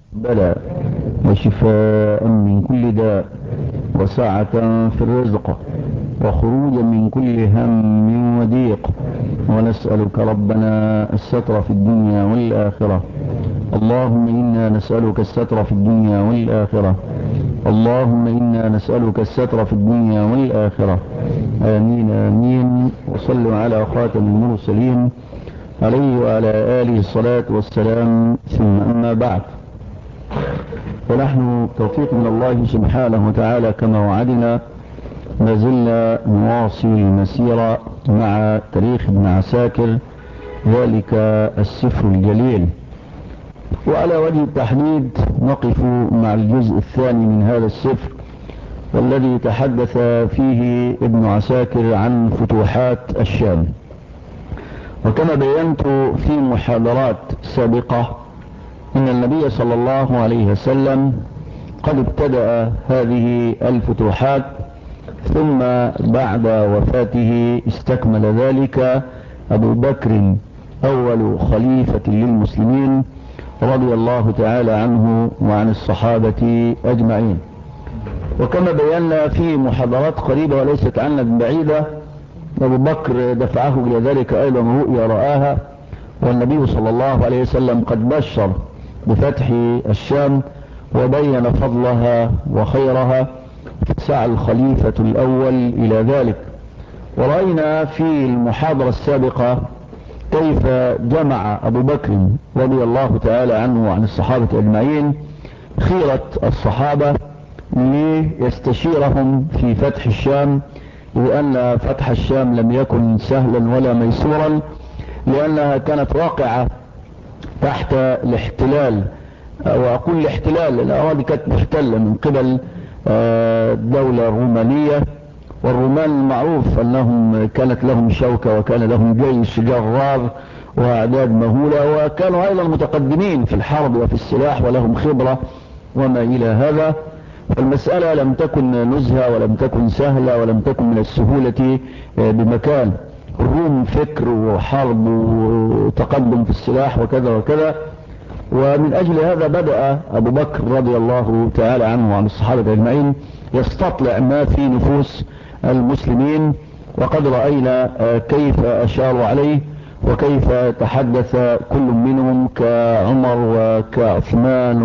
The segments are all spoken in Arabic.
بلى، وشفاء من كل داء، وسعة في الرزق، وخروجا من كل هم وضيق. ونسألك ربنا الستر في الدنيا والآخرة. اللهم إنا نسألك الستر في الدنيا والآخرة. اللهم إنا نسألك الستر في الدنيا والآخرة. آمين آمين. وصلوا على خاتم المرسلين عليه وعلى آله الصلاة والسلام، ثم أما بعد. ونحن توفيق من الله سبحانه وتعالى كما وعدنا ما زلنا نواصل المسيرة مع تاريخ ابن عساكر، ذلك السفر الجليل. وعلى وجه التحديد نقف مع الجزء الثاني من هذا السفر، والذي تحدث فيه ابن عساكر عن فتوحات الشام. وكما بينت في محاضرات سابقة إن النبي صلى الله عليه وسلم قد ابتدأ هذه الفتوحات، ثم بعد وفاته استكمل ذلك أبو بكر أول خليفة للمسلمين رضي الله تعالى عنه وعن الصحابة أجمعين. وكما بينا في محاضرات قريبة وليست عنا بعيدة، أبو بكر دفعه إلى ذلك أيضا رؤيا رآها، والنبي صلى الله عليه وسلم قد بشر بفتح الشام وبين فضلها وخيرها، فسعى الخليفة الأول إلى ذلك. ورأينا في المحاضرة السابقة كيف جمع أبو بكر رضي الله تعالى عنه وعن الصحابة أجمعين خيرة الصحابة ليستشيرهم في فتح الشام، لأن فتح الشام لم يكن سهلا ولا ميسورا، لأنها كانت واقعة تحت الاحتلال، وأقول الاحتلال لأن الأراضي كانت محتلة من قبل الدولة الرومانية. والرومان المعروف أنهم كانت لهم شوكة وكان لهم جيش جرار وأعداد مهولة، وكانوا أيضا متقدمين في الحرب وفي السلاح ولهم خبرة وما إلى هذا. فالمسألة لم تكن نزهة ولم تكن سهلة ولم تكن من السهولة بمكان. الروم فكر وحرب وتقدم في السلاح وكذا وكذا. ومن أجل هذا بدأ أبو بكر رضي الله تعالى عنه وعن الصحابة أجمعين يستطلع ما في نفوس المسلمين، وقد رأينا كيف أشاروا عليه وكيف تحدث كل منهم كعمر وكعثمان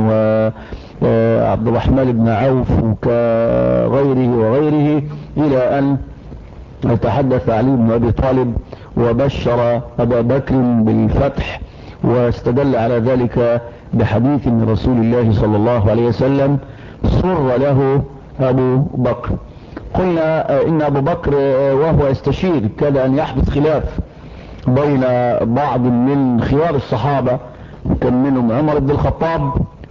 وعبد الرحمن بن عوف وكغيره وغيره، إلى أن تحدث علي بن أبي طالب وبشر أبا بكر بالفتح، واستدل على ذلك بحديث من رسول الله صلى الله عليه وسلم سر له أبو بكر. قلنا إن أبو بكر وهو يستشير كاد أن يحدث خلاف بين بعض من خيار الصحابة، كان منهم عمر بن الخطاب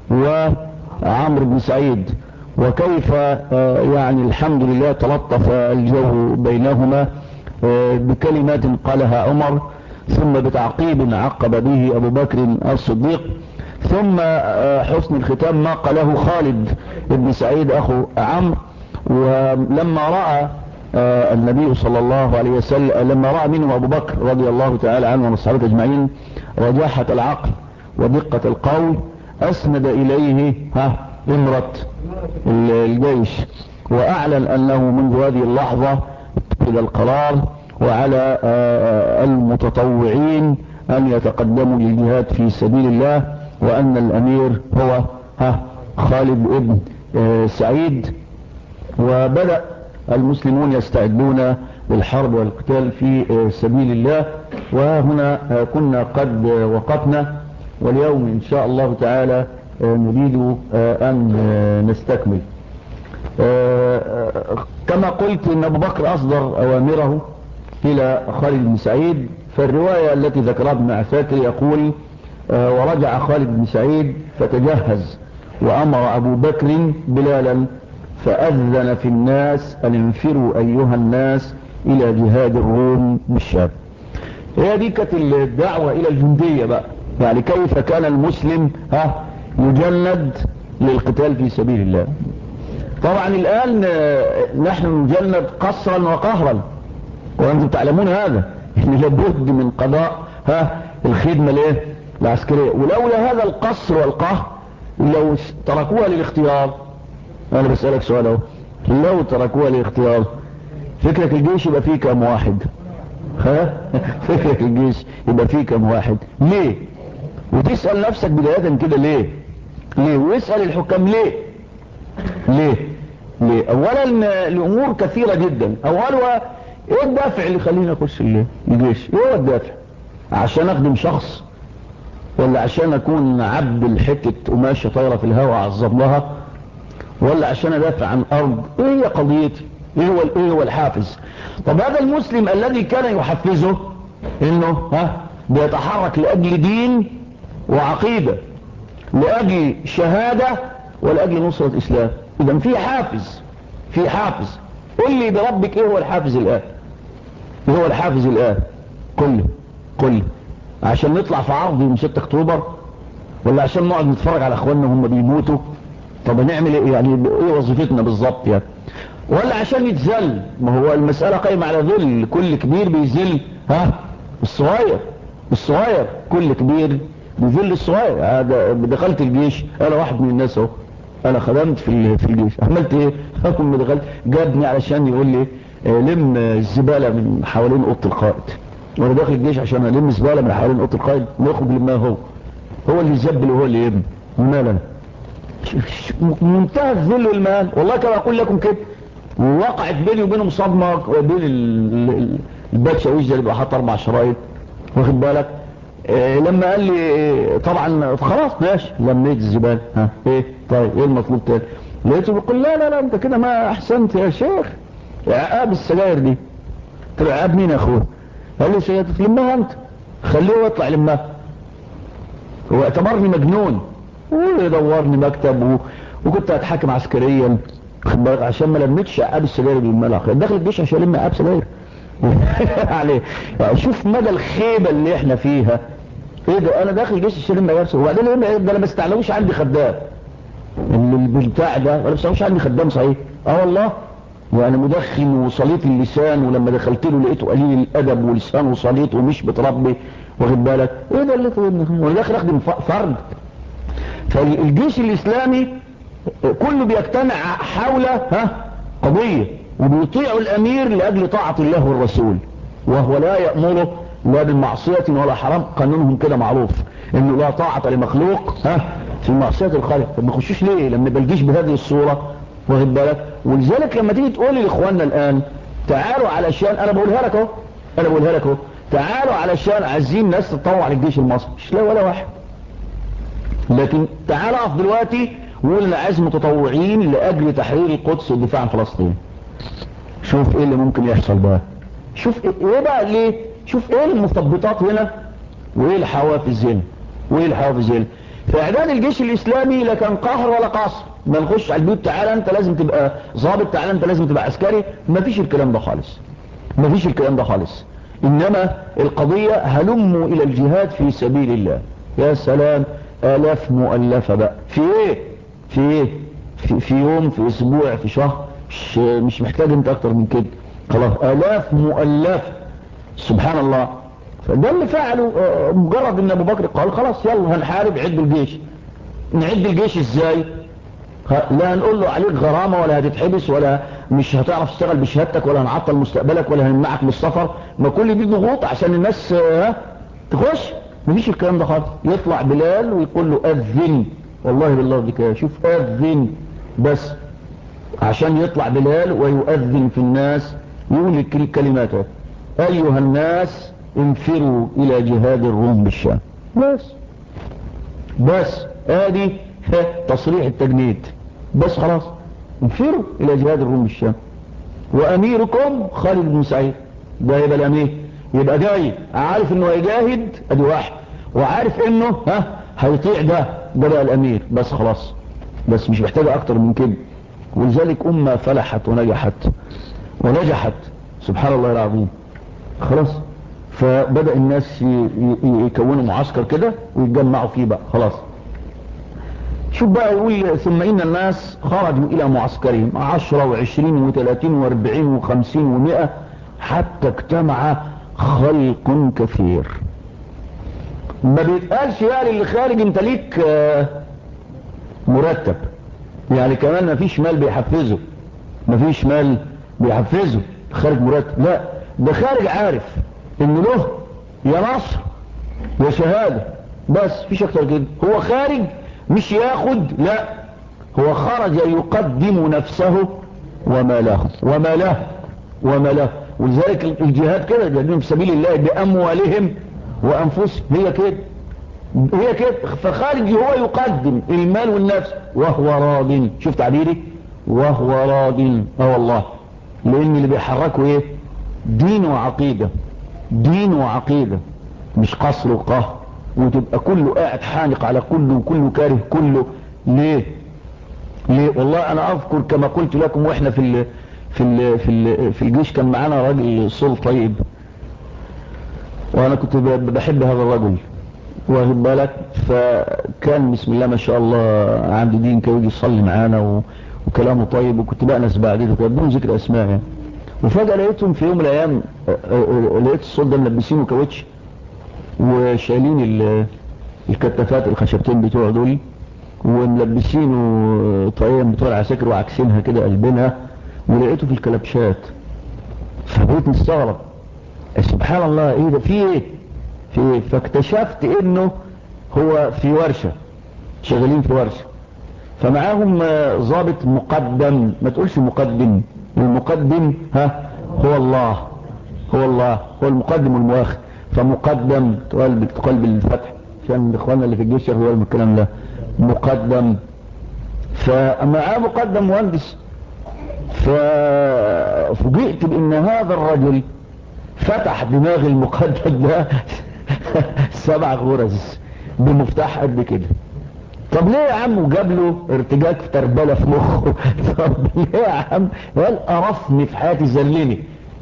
وعمرو بن سعيد، وكيف يعني الحمد لله تلطف الجو بينهما بكلمات قالها عمر، ثم بتعقيب عقب به أبو بكر الصديق، ثم حسن الختام ما قاله خالد بن سعيد أخو عمرو. ولما رأى النبي صلى الله عليه وسلم، لما رأى منه أبو بكر رضي الله تعالى عنه والصحابة أجمعين رجاحة العقل ودقة القول، أسند إليه إمرة الجيش، وأعلن أنه منذ هذه اللحظة اتخذ القرار وعلى المتطوعين أن يتقدموا للجهاد في سبيل الله، وأن الأمير هو خالد بن سعيد. وبدأ المسلمون يستعدون للحرب والقتال في سبيل الله. وهنا كنا قد وقفنا، واليوم إن شاء الله تعالى نريد أن نستكمل. كما قلت إن أبو بكر أصدر أوامره إلى خالد بن سعيد. فالرواية التي ذكرها ابن عساكر يقول ورجع خالد بن سعيد فتجهز، وأمر أبو بكر بلالا فأذن في الناس أن انفروا أيها الناس إلى جهاد الروم بالشام. هي دي كانت الدعوة إلى الجندية بقى، يعني كيف كان المسلم يجند للقتال في سبيل الله. طبعا الآن نحن نجند قصرا وقهرا، وأنتم تعلمون هذا، إن لابد من قضاء الخدمة العسكرية. ولولا هذا القصر والقهر لو تركوها للاختيار، انا بسألك سؤال اهو، لو تركوها للاختيار فكرك الجيش يبقى فيه كم واحد؟ ها فكرك الجيش يبقى فيه كم واحد؟ ليه؟ وتسأل نفسك بداية كده ليه؟ ليه؟ ويسأل الحكام ليه؟ ليه؟ ليه؟ اولا الامور كثيرة جدا. اولا ايه الدافع اللي يخليني اخش الجيش؟ ايه هو الدافع؟ عشان اخدم شخص، ولا عشان اكون عبد الحتة قماشة طايرة في الهواء اعظم لها، ولا عشان ادافع عن ارض؟ ايه هي قضيتي؟ ايه هو الحافز؟ طب هذا المسلم الذي كان يحفزه انه بيتحرك لاجل دين وعقيدة، لاجل شهادة، ولاجل نصرة اسلام، اذا في حافز، في حافز. قل لي بربك ايه هو الحافز الان؟ ايه هو الحافز الان؟ قل لي عشان نطلع في عرض يوم 6 اكتوبر، ولا عشان نقعد نتفرج على اخواننا وهم بيموتوا؟ طب نعمل ايه يعني؟ ايه وظيفتنا بالظبط يعني؟ ولا عشان يتذل؟ ما هو المسألة قايمة على ذل، كل كبير بيذل الصغير، كل كبير بيذل الصغير. هذا دخلت الجيش، انا واحد من الناس اهو، انا خدمت في الجيش. عملت ايه؟ اول ما دخلت جابني علشان يقول لي لم الزبالة من حوالين اوضه القائد. وانا داخل الجيش عشان الم الزبالة من حوالين اوضه القائد؟ ناخد لما هو اللي يزبل وهو اللي يبني، ومالا؟ منتهى الذل والمهان. والله كما اقول لكم كده، ووقعت بيني وبينهم صدمة بين الباتشاويش ده اللي بقى حاط 4 شرايط، واخد بالك؟ لما قال لي طبعا خلاص ماشي لميت الزبالة، ايه طيب ايه المطلوب تاني؟ لقيته بيقول لا انت كده ما احسنت يا شيخ، عقاب السجاير دي. قلت له عقاب مين يا اخويا؟ قال لي سجاير تلمها انت، خليه يطلع لمها. هو اعتبرني مجنون ويدورني مكتب وكنت هتحاكم عسكريا، خد بالك، عشان ما لميتش عقاب السجاير بالملح. داخل الجيش عشان الم عقاب سجاير عليه. شوف مدى الخيبه اللي احنا فيها. ايه ده؟ انا داخل الجيش عشان الم عقاب سجاير، وبعدين ده انا ما استعلموش عندي خدام البتاع ده، ولا بستعلموش عندي خدام صحيح. والله وانا مدخن وصليت اللسان، ولما دخلت له لقيته قليل الادب ولسانه صليت ومش بتربي، واخد بالك؟ ايه ده اللي طولنا؟ وانا داخل اخدم فرد. فالجيش الاسلامي كله بيجتمع حول قضية، وبيطيعوا الامير لاجل طاعة الله والرسول، وهو لا يأمره لا بالمعصية ولا حرام. قانونهم كده معروف انه لا طاعة لمخلوق في معصية الخالق. طب ما يخشوش ليه لما يبقى الجيش بهذه الصورة، واخد بالك؟ ولذلك لما تيجي تقول لاخواننا الان تعالوا علشان انا بقولها لك اهو، تعالوا علشان عايزين ناس تتطوع للجيش المصري، مش لا ولا واحد. لكن تعال اقف دلوقتي وقول انا عايز متطوعين لاجل تحرير القدس والدفاع عن فلسطين. شوف ايه اللي ممكن يحصل بقى، شوف ايه بقى ليه، شوف ايه المثبطات هنا وايه الحوافز هنا. في اعداد الجيش الاسلامي لا كان قهر ولا قصر، ما نخش على البيوت تعالى انت لازم تبقى ضابط، تعالى انت لازم تبقى عسكري، ما فيش الكلام ده خالص. انما القضية هلموا الى الجهاد في سبيل الله. يا سلام، آلاف مؤلفة بقى في ايه؟ في يوم، في اسبوع، في شهر، مش محتاج انت اكتر من كده. خلاص آلاف مؤلفة، سبحان الله. فده اللي فعله. مجرد ان ابو بكر قال خلاص يلا هنحارب، عدوا الجيش. نعد الجيش ازاي؟ لا هنقول له عليك غرامة، ولا هتتحبس، ولا مش هتعرف تشتغل بشهادتك، ولا هنعطل مستقبلك، ولا هنمنعك من السفر. ما كل دي ضغوط عشان الناس تخش. مفيش الكلام ده خالص. يطلع بلال ويقول له اذن، والله بالله دي كده، شوف اذن بس، عشان يطلع بلال ويؤذن في الناس، يقول الكلمات ايها الناس انفروا الى جهاد الروم بالشام. بس ادي تصريح التجنيد، بس خلاص انفروا الى جهاد الروم بالشام. واميركم خالد بن سعيد، ده يبقى الامير، يبقى جاي عارف انه هيجاهد، ادي واحد، وعارف انه هيطيع ده بقى الامير. بس خلاص، بس مش محتاجة اكتر من كده. ولذلك امة فلحت ونجحت سبحان الله العظيم. خلاص، فبدأ الناس يكونوا معسكر كده ويتجمعوا فيه بقى. خلاص شوف بقى، يقول ثم ان الناس خرجوا الى معسكرهم 10 و20 و30 و40 و50 و100 حتى اجتمع خلق كثير. ما بيتقالش يعني اللي خارج انت ليك مرتب، يعني كمان ما فيش مال بيحفزه، ما فيش مال بيحفزه، خارج مرتب، لا ده خارج عارف انه له يا نصر يا شهادة، بس فيش اكتر كده. هو خارج مش ياخد، لا هو خرج يقدم نفسه وما له وما له وما له. ولذلك الجهاد كده، جهادهم في سبيل الله بأموالهم وأنفسهم، هي كده هي كده. فخارج هو يقدم المال والنفس وهو راض، شوف تعبيري، وهو راض. والله لان اللي بيحركوا ايه؟ دين وعقيدة، دين وعقيدة، مش قصر وقهر وتبقى كله قاعد حانق على كله وكله كاره كله. ليه؟ ليه؟ والله انا اذكر كما قلت لكم واحنا في الجيش كان معانا راجل صول طيب، وانا كنت بحب هذا الرجل واخد بالك. فكان بسم الله ما شاء الله عنده دين كده، يجي يصلي معانا وكلامه طيب، وكنت بأنس بعدين بدون ذكر اسماء يعني. وفجأة لقيتهم في يوم من الايام، لقيت الصوت ده ملبسينه كاوتش وشايلين الكتافات الخشبتين بتوع دول، وملبسينه طاقية بتوع العساكر وعكسينها كده قلبينها، ولقيته في الكلبشات. فبقيت مستغرب، سبحان الله، ايه ده، في ايه في ايه؟ فاكتشفت انه هو في ورشة، شغالين في ورشة، فمعاهم ضابط مقدم. ما تقولش مقدم، المقدم هو الله، هو الله هو المقدم والمؤخر. فمقدم تقال بالفتح عشان اخواننا اللي في الجيش هو الكلام ده مقدم. فمعاه مقدم مهندس. ففوجئت بان هذا الرجل فتح دماغ المقدم ده 7 غرز بمفتاح قد كده. طب ليه يا عم؟ وجاب له ارتجاج في تربلة في مخه. طب ليه يا عم؟ قال قرفني في حياتي، زلني.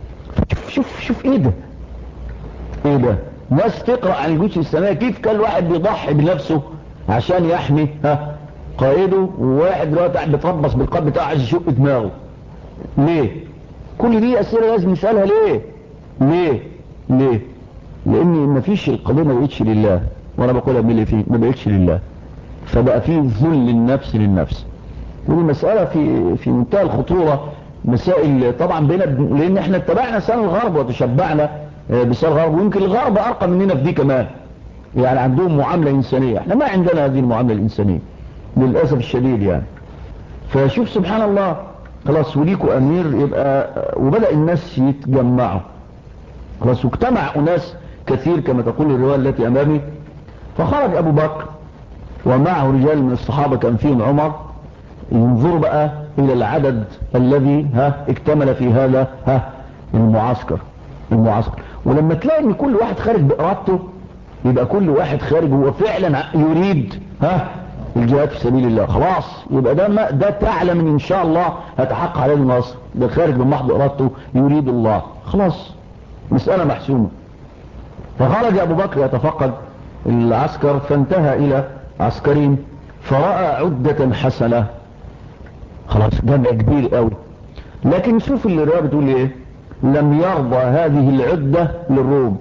شوف ايه ده، ايه ده؟ ناس تقرأ عن الجيوش الإسلامية كيف كان الواحد بيضحي بنفسه عشان يحمي قائده، وواحد دلوقتي قاعد بيتربص بالقلب بتاعه عايز يشق دماغه. ليه؟ كل دي أسئلة لازم نسألها. ليه؟ ليه؟ ليه؟ لأن مفيش القضية ما بقتش لله، وأنا بقولها من اللي فيه ما بقتش لله، فبقى فيه ذل النفس للنفس. ودي مسألة في منتهى الخطورة. مسائل طبعا بينا، لأن احنا اتبعنا سنة الغرب وتشبعنا بسنة الغرب، ويمكن الغرب أرقى مننا في دي كمان، يعني عندهم معاملة إنسانية، احنا ما عندنا هذه المعاملة الإنسانية للأسف الشديد يعني. فشوف سبحان الله، خلاص وليكوا أمير يبقى، وبدأ الناس يتجمعوا خلاص، واجتمع أناس كثير كما تقول الرواية التي أمامي. فخرج أبو بكر ومعه رجال من الصحابة كان فيهم عمر، ينظروا بقى إلى العدد الذي اكتمل في هذا المعسكر. ولما تلاقي ان كل واحد خارج بإرادته، يبقى كل واحد خارج هو فعلا يريد الجهاد في سبيل الله، خلاص يبقى ده تعلم ان شاء الله هتحقق عليه النصر. ده خارج بمحض إرادته يريد الله، خلاص مسألة محسومة. فخرج أبو بكر يتفقد العسكر، فانتهى إلى عسكرين فرأى عدة حسنة، خلاص جمع كبير قوي. لكن شوف الرواية بتقول ايه، لم يرضى هذه العدة للروم.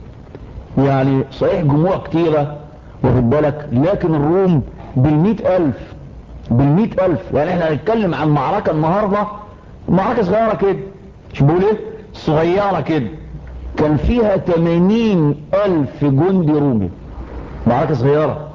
يعني صحيح جموع كتيرة واخد بالك، لكن الروم بالمئة ألف. يعني احنا هنتكلم عن معركة النهاردة، معركة صغيرة كده، مش بقول ايه صغيرة كده، كان فيها 80,000 جندي رومي. معركة صغيرة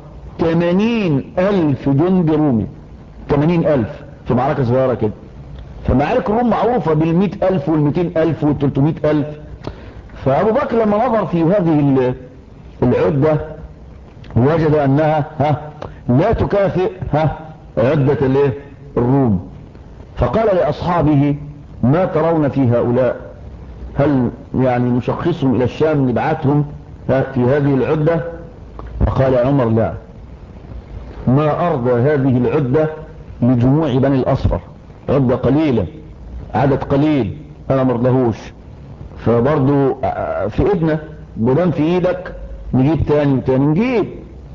80,000 جندي رومي، 80,000 في معركة صغيرة كده. فمعارك الروم معروفة بال100,000 وال200,000 وال300,000. فأبو بكر لما نظر في هذه العدة وجد أنها لا تكافئ عدة الروم. فقال لأصحابه ما ترون في هؤلاء؟ هل يعني نشخصهم إلى الشام نبعثهم في هذه العدة؟ فقال عمر لا، ما أرضى هذه العدة لجموع بني الأصفر، عدة قليلة عدد قليل، أنا مرضهوش. فبرضو في ابنه بدم في ايدك نجيب تاني وتاني نجيب.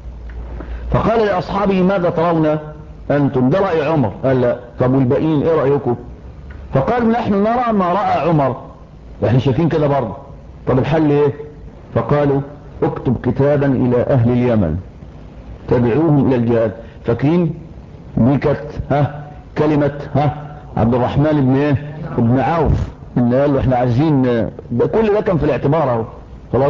فقال لأصحابه ماذا ترون أنتم؟ ده رأي عمر. قال لا، طب والباقيين ايه رأيكم؟ فقال نحن نرى ما رأى عمر، احنا شايفين كده برضه. طب الحل ايه؟ فقالوا اكتب كتابا إلى أهل اليمن تدعوهم إلى الجهاد. فاكرين دي كانت كلمة عبد الرحمن بن ايه ابن عوف، ان قال له احنا عايزين ده، كل ده كان في الاعتبار اهو خلاص.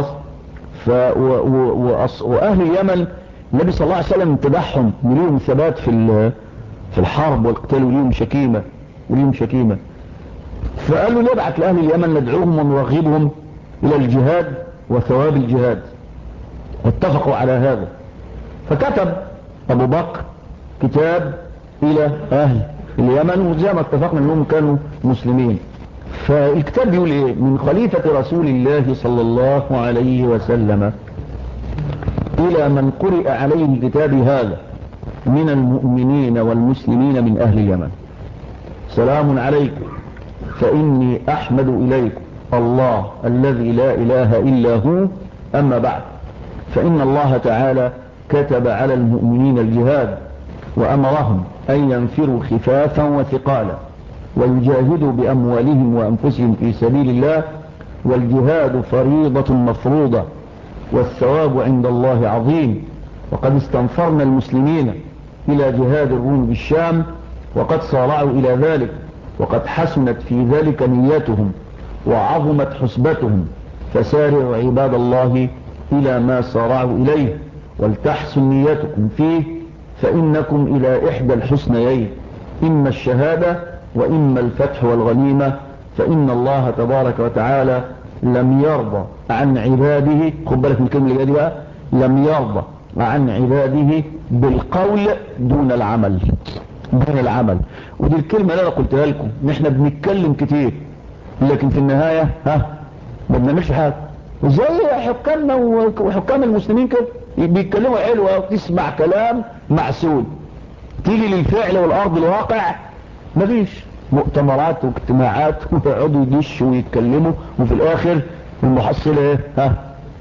واهل اليمن النبي صلى الله عليه وسلم امتدحهم وليهم ثبات في الحرب والقتال، وليهم شكيمة. فقال له نبعث لأهل اليمن ندعوهم ونرغبهم إلى الجهاد وثواب الجهاد، واتفقوا على هذا. فكتب أبو بكر كتاب إلى أهل اليمن، وزي ما اتفقنا أنهم كانوا مسلمين. فالكتاب بيقول إيه؟ من خليفة رسول الله صلى الله عليه وسلم إلى من قرئ عليه الكتاب هذا من المؤمنين والمسلمين من أهل اليمن، سلام عليكم، فإني أحمد إليكم الله الذي لا إله إلا هو، أما بعد، فإن الله تعالى كتب على المؤمنين الجهاد وأمرهم أن ينفروا خفافا وثقالا ويجاهدوا بأموالهم وأنفسهم في سبيل الله، والجهاد فريضة مفروضة والثواب عند الله عظيم. وقد استنفرنا المسلمين إلى جهاد الروم بالشام، وقد صارعوا إلى ذلك، وقد حسنت في ذلك نيتهم وعظمت حسبتهم، فسارعوا عباد الله إلى ما صارعوا إليه، ولتحسن نيتكم فيه، فإنكم إلى إحدى الحسنيين، إما الشهادة وإما الفتح والغنيمة. فإن الله تبارك وتعالى لم يرضى عن عباده، خد بالك من الكلمة اللي جايه بقى، لم يرضى عن عباده بالقول دون العمل، ودي الكلمة اللي انا قلتها لكم، نحن بنتكلم كتير لكن في النهاية ما بنعملش حاجة، زي حكامنا وحكام المسلمين كده بيتكلموا حلوة، تسمع كلام معسول، تيجي للفعل والارض الواقع مفيش، مؤتمرات واجتماعات ويقعدوا يدشوا ويتكلموا، وفي الاخر المحصلة ايه؟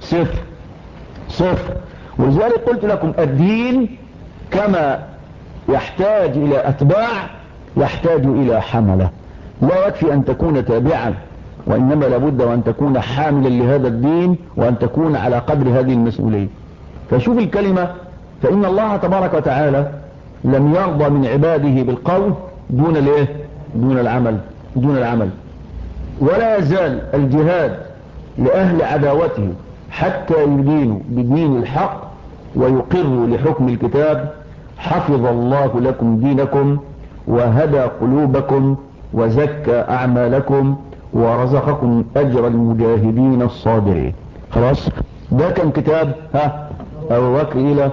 صفر. ولذلك قلت لكم الدين كما يحتاج الى اتباع يحتاج الى حملة، لا يكفي ان تكون تابعا، وانما لابد وان تكون حاملا لهذا الدين، وان تكون على قدر هذه المسؤولية. فشوف الكلمة، فان الله تبارك وتعالى لم يرضى من عباده بالقول دون الايه؟ دون العمل. ولا يزال الجهاد لأهل عداوته حتى يدينوا بدين الحق ويقروا لحكم الكتاب. حفظ الله لكم دينكم وهدى قلوبكم وزكى أعمالكم ورزقكم أجر المجاهدين الصابرين. خلاص، ده كان كتاب أبو بكر إلى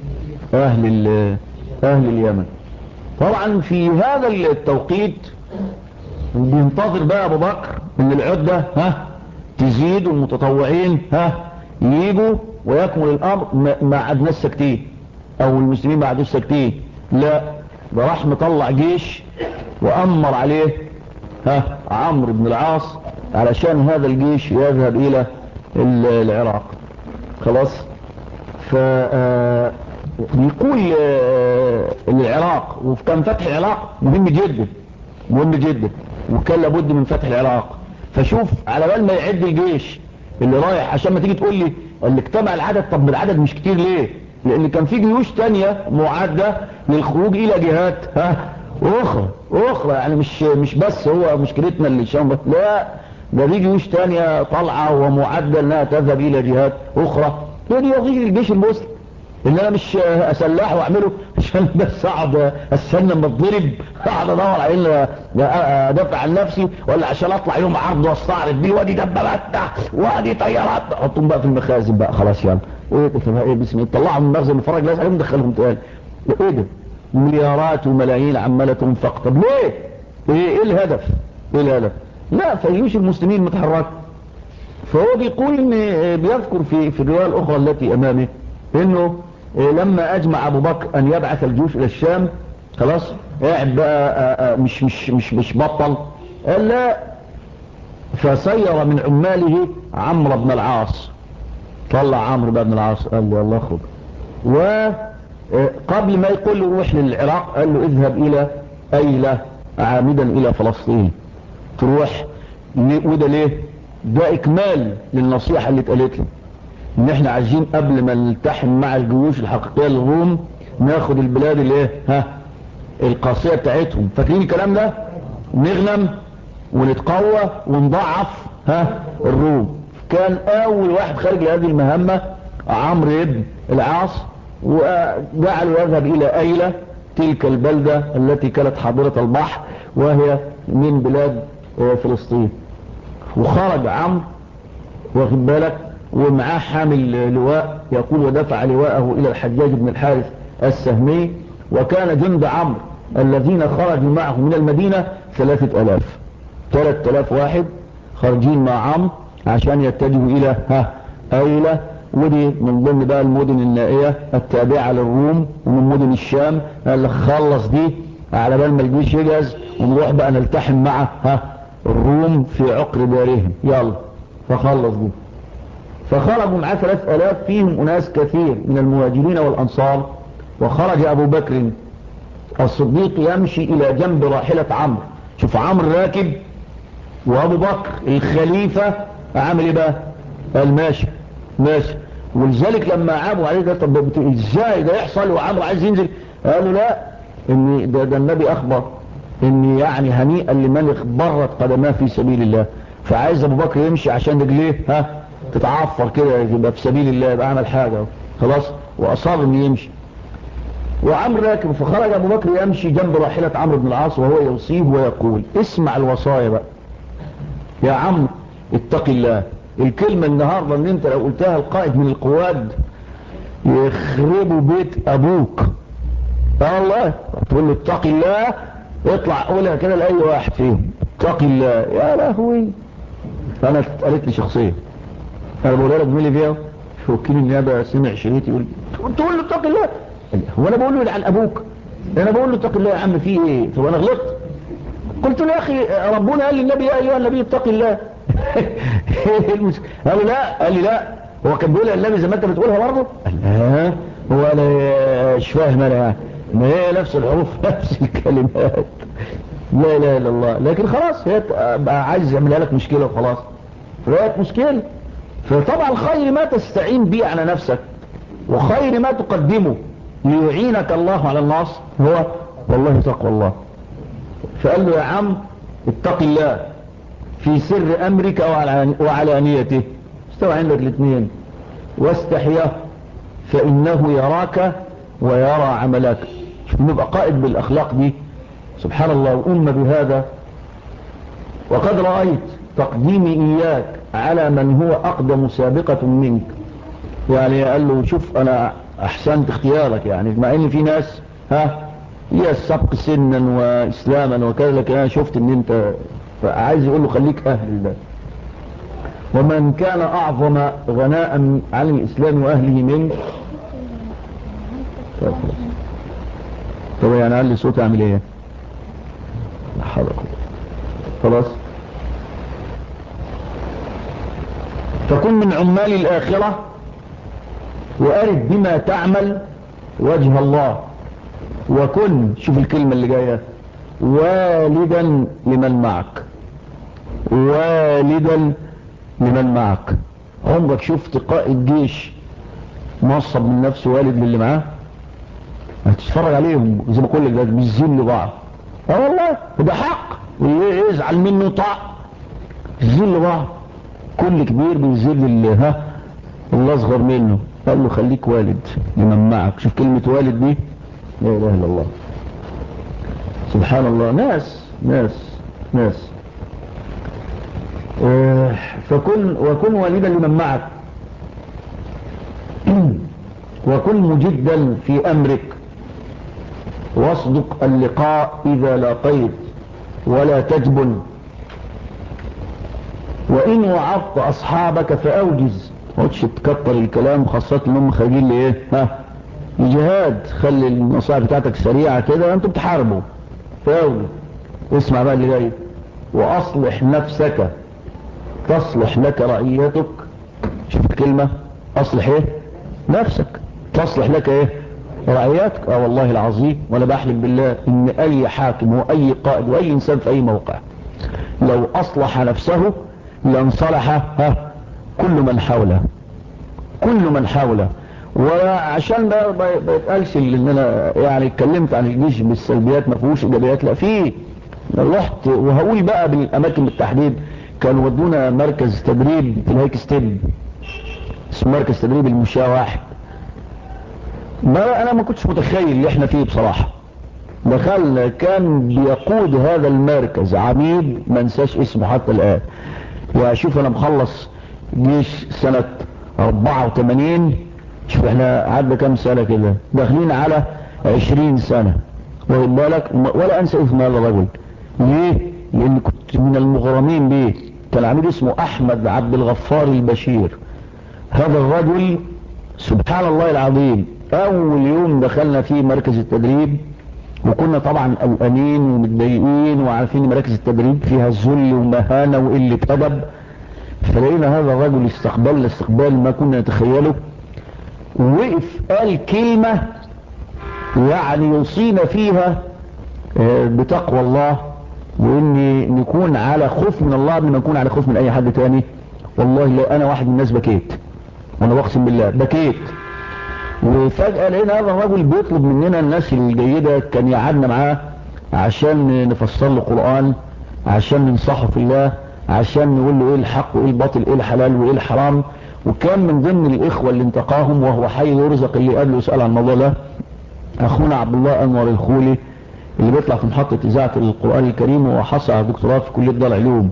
أهل اليمن. طبعا في هذا التوقيت بينتظر بقى أبو بكر ان العدة تزيد، والمتطوعين ييجوا ويكمل الامر. ما عدناش ساكتين، او المسلمين ما عدوش ساكتين، لا، ده راح مطلع جيش وامر عليه عمرو بن العاص علشان هذا الجيش يذهب الى العراق. خلاص، بيقول العراق، وكان فتح العراق مهم جدا، وكان لابد من فتح العراق. فشوف على بال ما يعد الجيش اللي رايح، عشان ما تيجي تقول لي اللي اجتمع العدد، طب العدد مش كتير ليه؟ لان كان في جيوش تانية معدة للخروج الى جهات اخرى، يعني مش بس هو مشكلتنا اللي الشام بس، لا، ده في جيوش تانية طالعة ومعدة انها تذهب الى جهات اخرى. دي يغير الجيش المسلم، ان انا مش اسلحه واعمله عشان بس اقعد استنى لما اتضرب، اقعد ادور على ان ادافع عن نفسي، ولا عشان اطلع يوم عرض واستعرض بيه، وادي دبابات وادي طيارات، احطهم بقى في المخازن بقى. خلاص يعني ايه بسم الله، طلعهم من المخزن نتفرج ناس عليهم ندخلهم تاني. ايه ده؟ مليارات وملايين عماله تنفق. طب ليه؟ ايه الهدف؟ لا، فيجيش المسلمين متحرك. فهو بيقول ان بيذكر في الروايه الاخرى التي امامه انه لما اجمع ابو بكر ان يبعث الجيوش الى الشام، خلاص، قاعد بقى مش بطل، قال لا، فسير من عماله عمرو بن العاص، طلع عمرو بن العاص، قال له الله خذ. وقبل ما يقول له روح للعراق قال له اذهب الى ايلة عامدا الى فلسطين، تروح. وده ليه؟ ده اكمال للنصيحة اللي اتقالت له، ان احنا عايزين قبل ما نلتحم مع الجيوش الحقيقية للروم ناخد البلاد اللي القاسية بتاعتهم. فاكرين الكلام ده؟ نغنم ونتقوى ونضعف الروم. كان اول واحد خارج لهذه المهمة عمرو بن العاص، وجعله يذهب الى ايلة، تلك البلدة التي كانت حاضرة البحر وهي من بلاد فلسطين. وخرج عمرو واخد بالك ومعاه حامل لواء، يقول ودفع لواءه الى الحجاج بن الحارث السهمي. وكان جند عمرو الذين خرجوا معه من المدينة 3000 واحد خارجين مع عمرو عشان يتجهوا الى ايلة، ودي من ضمن بقى المدن النائية التابعة للروم ومن مدن الشام. اللي خلص دي على بال ما الجيش يجهز ونروح بقى نلتحم مع الروم في عقر دارهم. يلا فخلص دي. فخرجوا معاه 3000 فيهم اناس كثير من المهاجرين والانصار. وخرج ابو بكر الصديق يمشي الى جنب راحلة عمرو. شوف عمرو راكب وابو بكر الخليفة عامل ايه بقى؟ قال ماشي. ولذلك لما عابوا عليه ده طب ازاي ده يحصل وعمرو عايز ينزل؟ قالوا لا، ان ده النبي اخبر ان يعني هنيئا لمن اخبرت قدماه في سبيل الله. فعايز ابو بكر يمشي عشان رجليه تتعفر كده يبقى في سبيل الله، يبقى عمل حاجة خلاص. واصر ان يمشي وعمرو راكب. فخرج ابو بكر يمشي جنب راحلة عمرو بن العاص وهو يوصيه ويقول اسمع الوصايا بقى يا عمرو، اتق الله. الكلمة النهاردة ان انت لو قلتها القائد من القواد يخربوا بيت ابوك. الله تقول له اتق الله، اطلع قولها كده لأي واحد فيهم اتق الله. يا لهوي، انا قالت لي شخصيا، انا بقول لك مين اللي فيها وكيل النيابة سمع شريط يقول تقول له اتق الله. هو انا بقول له عن ابوك؟ انا بقول له اتق الله يا عم، فيه ايه؟ طب انا غلطت؟ قلت له يا اخي ربنا قال للنبي يا ايها النبي اتق الله. قال لي لا، قال لي لا، هو كان بيقول النبي زي ما انت بتقولها برضه؟ قال لا، هو انا مش فاهم انا ما هي نفس الحروف نفس الكلمات. لا اله الا الله. لكن خلاص هي بقى عايز يعملها لك مشكله وخلاص، فبقت مشكله. فطبعا خير ما تستعين به على نفسك وخير ما تقدمه ليعينك الله على النصر هو والله تقوى الله. فقال له يا عم اتق الله في سر امرك وعلانيته، استوى عندك الاثنين، واستحياه فانه يراك ويرى عملك. شوف نبقى قائد بالاخلاق دي سبحان الله وأمة بهذا. وقد رأيت تقديمي إياك على من هو أقدم سابقة منك. يعني قال له شوف أنا أحسنت اختيارك، يعني مع إن في ناس هي السبق سنا وإسلاما وكذا، لكن أنا شفت إن أنت عايز يقول له خليك أهل الله. ومن كان أعظم غناء عن الإسلام وأهله منك. طب يعني قال لي صوت أعمل إيه؟ خلاص. فكن من عمال الآخرة وأرد بما تعمل وجه الله. وكن، شوف الكلمة اللي جاية، والدا لمن معك. والدا لمن معك. عمرك شفت قائد جيش نصب من نفسه والد للي معاه؟ هتتفرج عليهم زي ما كل ده بيزين لبعض. والله ده حق، ويزعل منه طاق يزين لبعض. كل كبير بيزين اللي الله اصغر منه. قال له خليك والد لمن معك. شوف كلمة والد دي، لا اله الا الله سبحان الله. ناس وكن والدا لمن معك. وكن مجدا في امرك واصدق اللقاء اذا لاقيت ولا تجبن. وان وعظت اصحابك فاوجز. مش تكتر الكلام خاصة انهم خارجين لايه الجهاد. خلي النصائح بتاعتك سريعة كده، انتوا بتحاربوا. فاوجز. اسمع بقى اللي جاي. واصلح نفسك تصلح لك رعيتك. شوف الكلمة اصلح ايه نفسك تصلح لك ايه رعيتك. والله العظيم وانا بحلم بالله ان اي حاكم واي قائد واي انسان في اي موقع لو اصلح نفسه لانصلح كل من حوله. وعشان ما يتقالش ان انا يعني اتكلمت عن الجيش بالسلبيات ما فيهوش ايجابيات، لا فيه. رحت وهقول بقى بالاماكن بالتحديد. كانوا ودونا مركز تدريب في الهيك ستيب، اسمه مركز تدريب المشاة واحد. ما انا ما كنتش متخيل اللي احنا فيه بصراحة. دخلنا كان بيقود هذا المركز عميد ما انساش اسمه حتى الان. واشوف انا مخلص جيش سنة 84، شوف احنا عدى كام سنة كده، داخلين على 20 سنة واخد بالك. ولا انسى اسم هذا الرجل. ليه؟ لان كنت من المغرمين بيه. كان عميد اسمه احمد عبد الغفار البشير. هذا الرجل سبحان الله العظيم، اول يوم دخلنا فيه مركز التدريب وكنا طبعا قلقانين ومتضايقين وعارفين مراكز التدريب فيها ذل ومهانة وقلة ادب، فلقينا هذا الرجل استقبلنا استقبال ما كنا نتخيله. ووقف قال كلمة يعني يوصينا فيها بتقوى الله، واني نكون على خوف من الله قبل ما نكون على خوف من اي حد تاني. والله لو انا واحد من الناس بكيت، وانا بقسم بالله بكيت. وفجأة لقينا هذا الرجل بيطلب مننا الناس الجيدة، كان يقعدنا معاه عشان نفسر له قرآن، عشان ننصحه في الله، عشان نقول له ايه الحق وايه الباطل، ايه الحلال وايه الحرام. وكان من ضمن الاخوة اللي انتقاهم وهو حي يرزق اللي قبله يسأل عن الموضوع ده اخونا عبد الله انور الخولي، اللي بيطلع في محطة اذاعة القرآن الكريم وحصل على دكتوراه في كلية دار العلوم.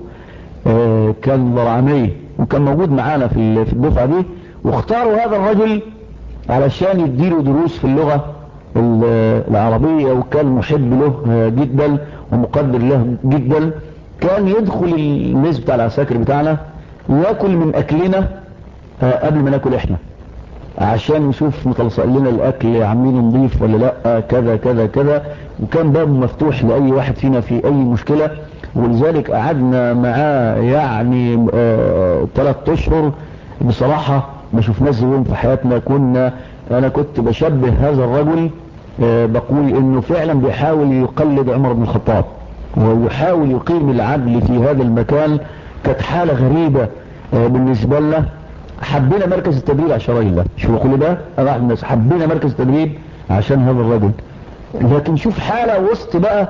كان ضرعمي وكان موجود معانا في الدفعة دي. واختاروا هذا الرجل علشان يديله دروس في اللغة العربية، وكان محب له جدا ومقدر له جدا. كان يدخل الميز بتاع العساكر بتاعنا ويأكل من أكلنا قبل ما ناكل احنا، عشان نشوف مخلصق لنا الأكل عاملين نضيف ولا لا، كذا كذا كذا. وكان باب مفتوح لأي واحد فينا في أي مشكلة. ولذلك قعدنا معاه يعني 3 أشهر بصراحة ما شفناش يوم في حياتنا. انا كنت بشبه هذا الرجل بقول انه فعلا بيحاول يقلد عمر بن الخطاب ويحاول يقيم العدل في هذا المكان. كانت حالة غريبة بالنسبة لنا. حبينا مركز التدريب عشان الله، شو كل ده انا الناس حبينا مركز التدريب عشان هذا الرجل. لكن شوف حالة وسط بقى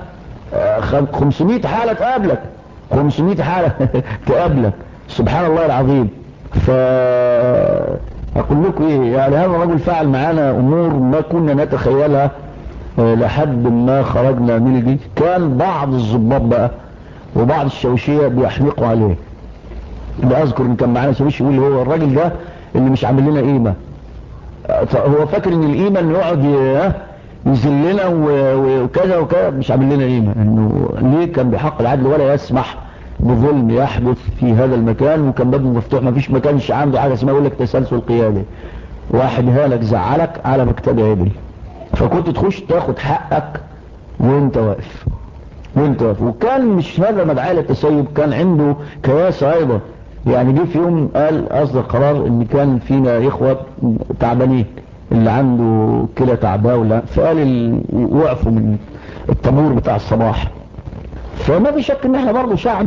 500 حالة تقابلك، 500 حالة تقابلك سبحان الله العظيم. اقول لكم ايه يعني، هذا الرجل فعل معانا امور ما كنا نتخيلها لحد ما خرجنا من الجيش. كان بعض الضباط بقى وبعض الشوشية بيحمقوا عليه. ده اذكر ان كان معانا شوشي يقول هو الراجل ده اللي مش عامل لنا قيمة. هو فاكر ان القيمة انه يقعد يذلنا وكذا وكذا، مش عامل لنا قيمة. انه ليه؟ كان بحق العدل ولا يسمح بظلم يحدث في هذا المكان. وكان بابه مفتوح، ما فيش مكانش عنده حاجة اسمها يقول لك تسلسل قيادي، واحد هالك زعلك على مكتب عدل، فكنت تخش تاخد حقك وانت واقف. وكان مش هذا مدعاة للتسيب، كان عنده كياسة ايضا. يعني جه في يوم قال اصدر قرار ان كان فينا اخوة تعبانين، اللي عنده كلى تعباه فقال يوقفوا من الطابور بتاع الصباح. فما في شك ان احنا برضه شعب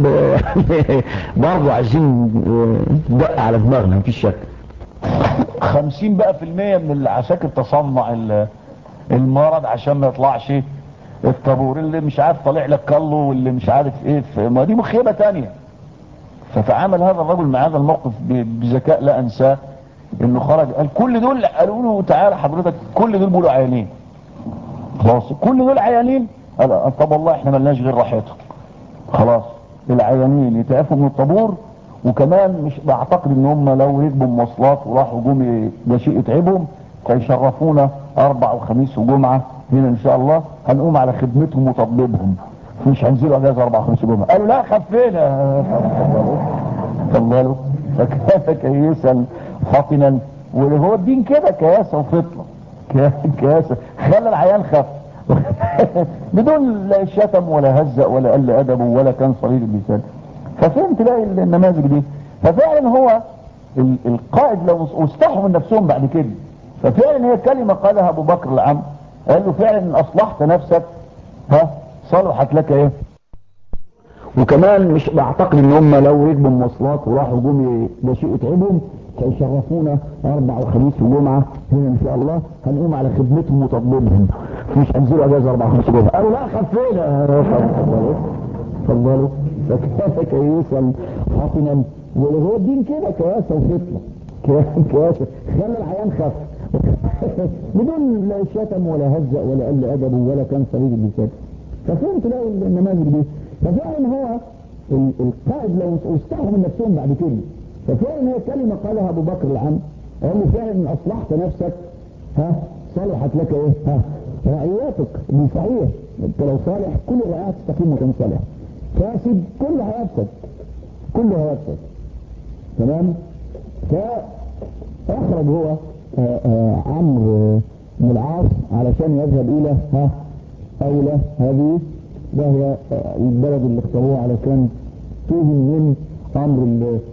برضه عايزين دق على دماغنا، مفيش شك. 50 بقى في المية من العساكر تصنع المرض عشان ما يطلعش الطابور، اللي مش عارف طالع لك كله واللي مش عارف ايه، ما دي مخيبة تانية. فتعامل هذا الرجل مع هذا الموقف بذكاء لا انساه. انه خرج قال كل دول، قالوا له تعالى حضرتك كل دول بيقولوا عيانين، خلاص كل دول عيانين. قال طب والله احنا ملناش غير راحتهم، خلاص العيانين يتعافوا من الطابور. وكمان مش بعتقد ان هم لو ركبوا مواصلات وراحوا جم ده شيء يتعبهم، فيشرفونا 4 وخميس وجمعة هنا ان شاء الله، هنقوم على خدمتهم وتطبيبهم، مش هنزلوا اجازة 4 وخميس وجمعة. قالوا لا خفينا فضلوا. فكان كيسا فطنا، وهو الدين كده كياسة وفطنة كياسة، خلى العيان خف بدون لا شتم ولا هزأ ولا قل ادبه ولا كان صليل اللسان. ففين تلاقي النماذج دي؟ ففعلا هو القائد لو استحوا من نفسهم بعد كده. ففعلا هي كلمة قالها ابو بكر العم، قال له فعلا ان اصلحت نفسك صلحت لك ايه. وكمان مش بعتقد ان هم لو ركبوا مواصلات وراحوا جم ده شيء يتعبهم، سيشرفونا اربع وخميس وجمعه هنا ان شاء الله، هنقوم على خدمتهم وتطلبهم، مش هنزلوا اجازه اربع وخميس جمعه. قالوا لا خفينا. اتفضلوا. فكان كيسا فاطما، وهو الدين كده كياسه وفتنه، كياسه خلى العيان خف بدون لا شتم ولا هزأ ولا قل ادبه ولا كان صليب اللسان. ففهمت تلاقوا النماذج دي. ففعلا هو القائد لو استحوا من نفسهم بعد كده، ففعلا هي كلمه قالها ابو بكر العم، قال له فعلا ان اصلحت نفسك صلحت لك رعيتك. دي صحيح، انت لو صالح كل الرعايه تستقيم وتنصلح، فاسد كله هيفسد، كله هيفسد. تمام. فاخرج هو عمرو بن العاص علشان يذهب الى اولى هذه، وهي البلد اللي اختاروها علشان توهم من امر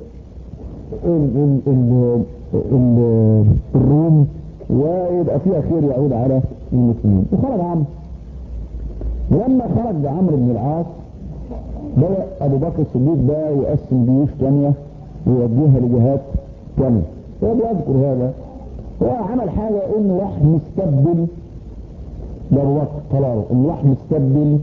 الروم، ويبقى فيها خير يعود على المسلمين. وخرج عمرو. ولما خرج عمرو بن العاص بدأ ابو بكر الصديق بقى يقسم جيوش ثانيه ويوجهها لجهات ثانيه. هو بيذكر هذا، هو عمل حاجه انه راح مستبدل لابو بكر، طلعوا انه راح مستبدل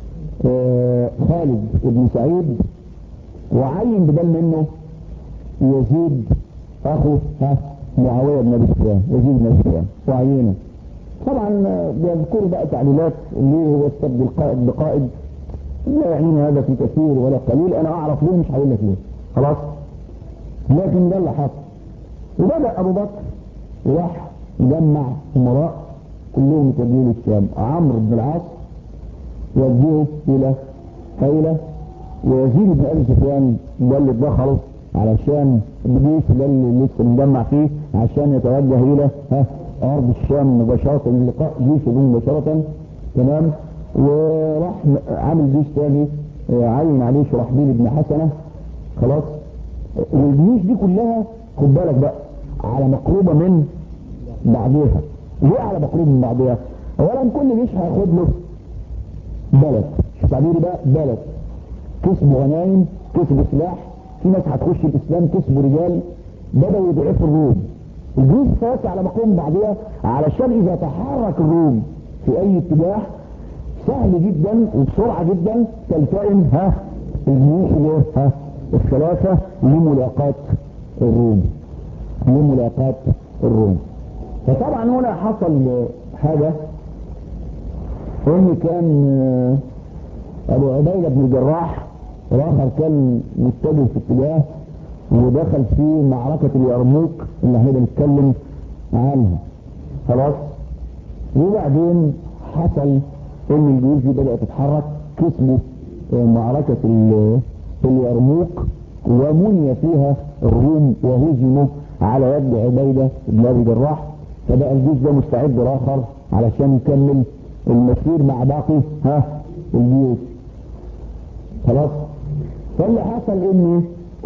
خالد بن سعيد، وعين بدل منه يزيد اخو معاويه بن ابي سفيان، يزيد بن ابي سفيان، وعينه. طبعا بيذكروا بقى تعليلات ليه هو استبدل قائد بقائد، لا يعنينا هذا في كثير ولا قليل، انا اعرف ليه مش هقول لك ليه، خلاص. لكن ده اللي حصل. وبدأ ابو بكر وراح جمع امراء كلهم يتوجهوا للشام. عمرو بن العاص وجهه الى اولى، ويزيد بن ابي سفيان ده اللي اتدخلوا علشان الجيش ده اللي لسه مجمع فيه عشان يتوجه الى ارض الشام مباشره للقاء جيشه مباشره. تمام. وراح عامل جيش ثاني عين عليه شرحبيل بن حسنه، خلاص. والجيوش دي كلها خد بالك بقى على مقروبه من بعضها. ليه على مقروبه من بعضها؟ اولا كل جيش هياخد له بلد، شوف تعبيري بقى، بلد، كسبوا غنايم، كسبوا سلاح، في ناس هتخش الاسلام، كسبوا رجال، بدأوا يضعفوا الروم. الجيوش فات على مقام بعضها علشان اذا تحرك الروم في اي اتجاه سهل جدا وبسرعة جدا تلتئم الجيوش الثلاثة لملاقاة الروم، لملاقاة الروم. فطبعا هنا حصل حاجة، ان كان ابو عبيدة بن الجراح واخر كان متجه في اتجاه ودخل في معركة اليرموك اللي هيبقى نتكلم عنها، خلاص. وبعدين حصل ان الجيوش دي بدأت تتحرك، كسبوا معركة اليرموك ومني فيها الروم وهزموا على يد عبيدة بن ابي الجراح. فبقى الجيش ده مستعد اخر علشان يكمل المسير مع باقي الجيوش، خلاص. فاللي حصل ان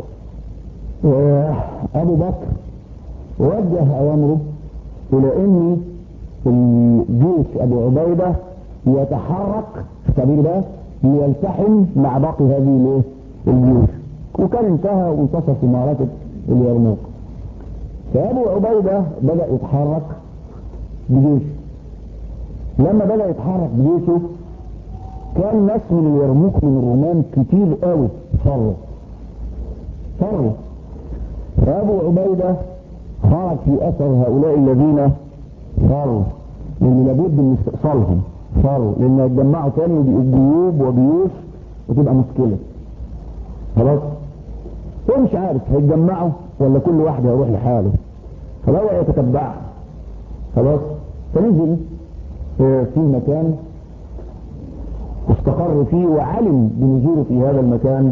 ابو بكر وجه اوامره الى ان الجيش ابو عبيدة يتحرك في سبيل ده ليلتحم مع باقي هذه الجيوش، وكان انتهى وانتصر في معركة اليرموك. فابو عبيدة بدأ يتحرك بجيش. لما بدأ يتحرك بجيشه كان ناس من اليرموك من الرومان كتير قوي فروا. فابو عبيدة خرج في اثر هؤلاء الذين فروا، لان لابد من استئصالهم، فروا لان يتجمعوا تاني بجيوب وبيوش وتبقى مشكلة، خلاص. هو مش عارف هيتجمعوا ولا كل واحد هيروح لحاله، فبدأ يتتبعهم، خلاص. فنزل في مكان استقر فيه وعلم بنزوله في هذا المكان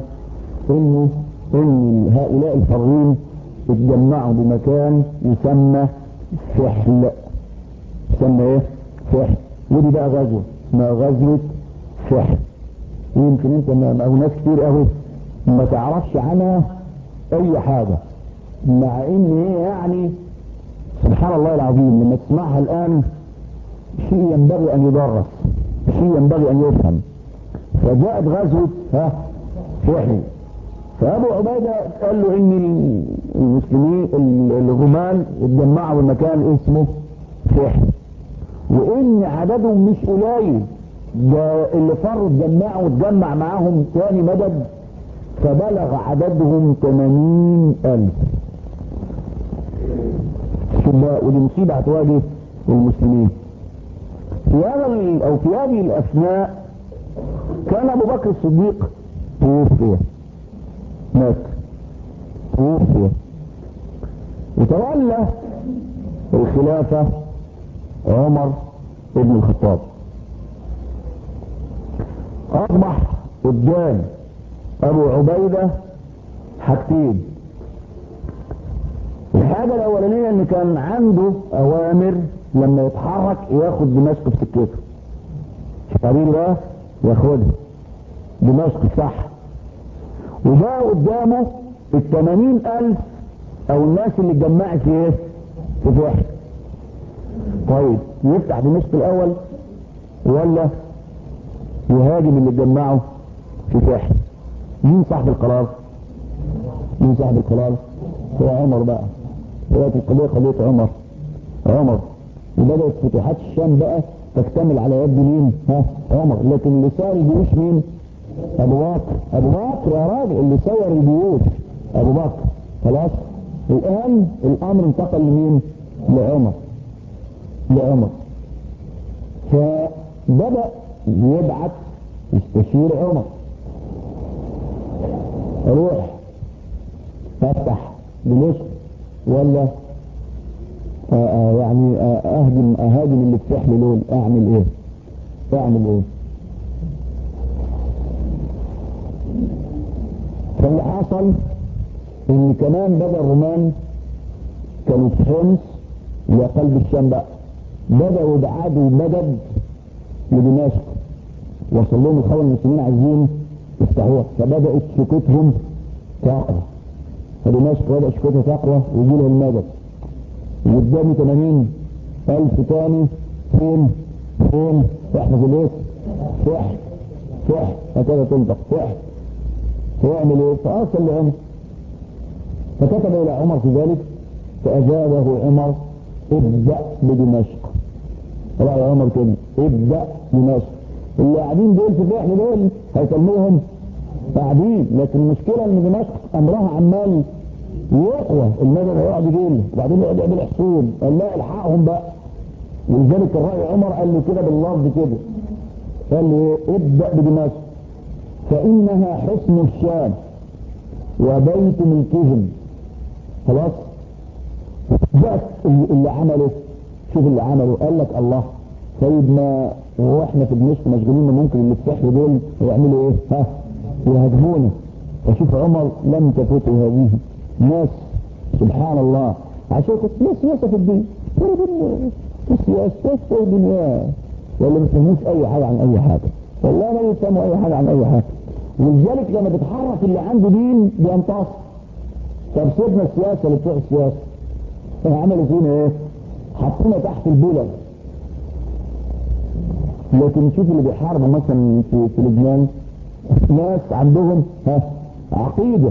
ان هؤلاء الفارين اتجمعوا بمكان يسمى فحل. يسمى ايه؟ فحل. ودي بقى غزوة اسمها غزوة فحل. ويمكن انت او ناس كتير قوي ما تعرفش عنها اي حاجة، مع ان هي يعني سبحان الله العظيم لما تسمعها الان شيء ينبغي ان يدرس، شيء ينبغي ان يفهم. فجاءت غزوة فحل. فابو عبيدة قال له ان المسلمين الرومان اتجمعوا بمكان اسمه فحم، وان عددهم مش قليل، ده اللي فروا اتجمعوا واتجمع معاهم تاني مدد فبلغ عددهم 80,000. ودي مصيبة هتواجه المسلمين. في هذه الأثناء كان أبو بكر الصديق توفي، مات، توفي، وتولى الخلافة عمر بن الخطاب. أصبح قدام أبو عبيدة حاجتين. الحاجة الأولانية إن كان عنده أوامر لما يتحرك ياخد دمشق في سكته، شعبين بقى ياخدها دمشق صح، وده قدامه 80,000 أو الناس اللي اتجمعت في إيه؟ في فحم. طيب يفتح دمشق الأول ولا يهاجم اللي اتجمعوا في فحم؟ مين صاحب القرار؟ مين صاحب القرار؟ هو عمر بقى. دلوقتي القضية قضية عمر، وبدأت فتوحات الشام بقى تكتمل على يد مين؟ عمر. لكن اللي ساير الجيوش مين؟ ابو بكر يا راجل، اللي ساير الجيوش ابو بكر. خلاص الان الامر انتقل لمين؟ لعمر. فبدأ يبعت يستشير عمر، اروح افتح دمشق ولا يعني اهاجم اللي فتح لي دول؟ اعمل ايه؟ فاللي حصل ان كمان بدأ الرومان كانوا في حمص اللي قلب الشام بقى، بدأوا يبعدوا مدد لدمشق، وصل لهم الخبر المسلمين عايزين يفتحوها، فبدأت شكوتهم تقوى، فدمشق بدأ شكوتها تقوى ويجي لها المدد. وقدامي 80,000 تاني. فين؟ احفظ الاسم، فحم هكذا تنطق فحم. فيعمل ايه؟ فأرسل لعمر، فكتب الى عمر في ذلك، فأجابه عمر ابدأ بدمشق. رأي عمر كده، ابدأ دمشق. اللي قاعدين دول في فحم دول هيسموهم قاعدين، لكن المشكلة ان دمشق امرها عمال يقوى، المدن هيقعد يجيله وبعدين يقعد يعمل حصول، قال لا الحقهم بقى. ولذلك الرأي عمر قال له كده باللفظ كده، قال له ابدأ بدمشق فإنها حصن الشام وبيت ملكهم. خلاص بس اللي عمله، شوف اللي عمله، قال لك الله سيدنا واحنا في دمشق مشغولين، ممكن اللي فتحوا دول يعملوا ايه؟ يهاجمونا. فشوف عمر لم تفوته هذه ناس سبحان الله، عشان كنت سياسة في الدين، السياسة في الدنيا ولا ما يفهموش اي حاجة عن اي حاجة، والله ما يفهموا اي حاجة عن اي حاجة. ولذلك لما بتحرك اللي عنده دين بينتصر. طب سيبنا السياسة اللي بتوع السياسة عملوا فينا ايه؟ حطونا تحت البلد. لكن شوف اللي بيحاربوا مثلا في لبنان، ناس عندهم عقيدة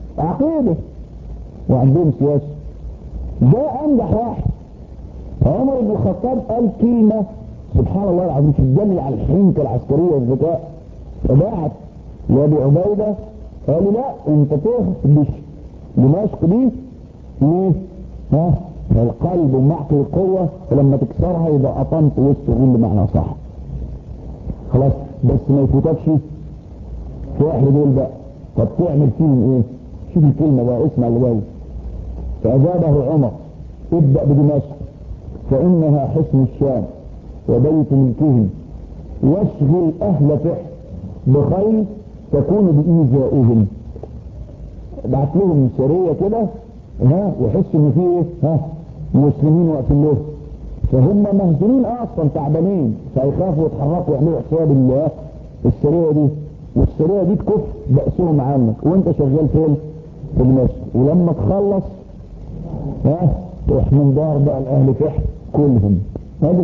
وعندهم سياسة. ده انجح واحد. عمر بن الخطاب قال كلمة سبحان الله العظيم تدل على الحنكة العسكرية والذكاء، فبعت لأبي عبيدة قالوا لا انت تخبش دمشق دي ليه؟ القلب ومعقل القوة، فلما تكسرها يبقى قطمت وسط غل بمعنى صح. خلاص بس ما يفوتكش في واحد دول بقى. طب تعمل فيهم ايه؟ شوف الكلمة بقى، اسمع اللي جاي. فأجابه عمر ابدأ بدمشق فإنها حصن الشام وبيت ملكهم، واشغل أهل فحم بخير تكون بإيذائهم. بعت لهم سرية كده وحس ان فيه مسلمين واقفين له، فهم مهزومين اصلا تعبانين، فيخافوا يتحركوا يعملوا حساب السرية دي، والسرية دي تكف بأسهم عنك وانت شغال فين؟ في دمشق. ولما تخلص تروح من دار بقى الاهل فحم كلهم. هذه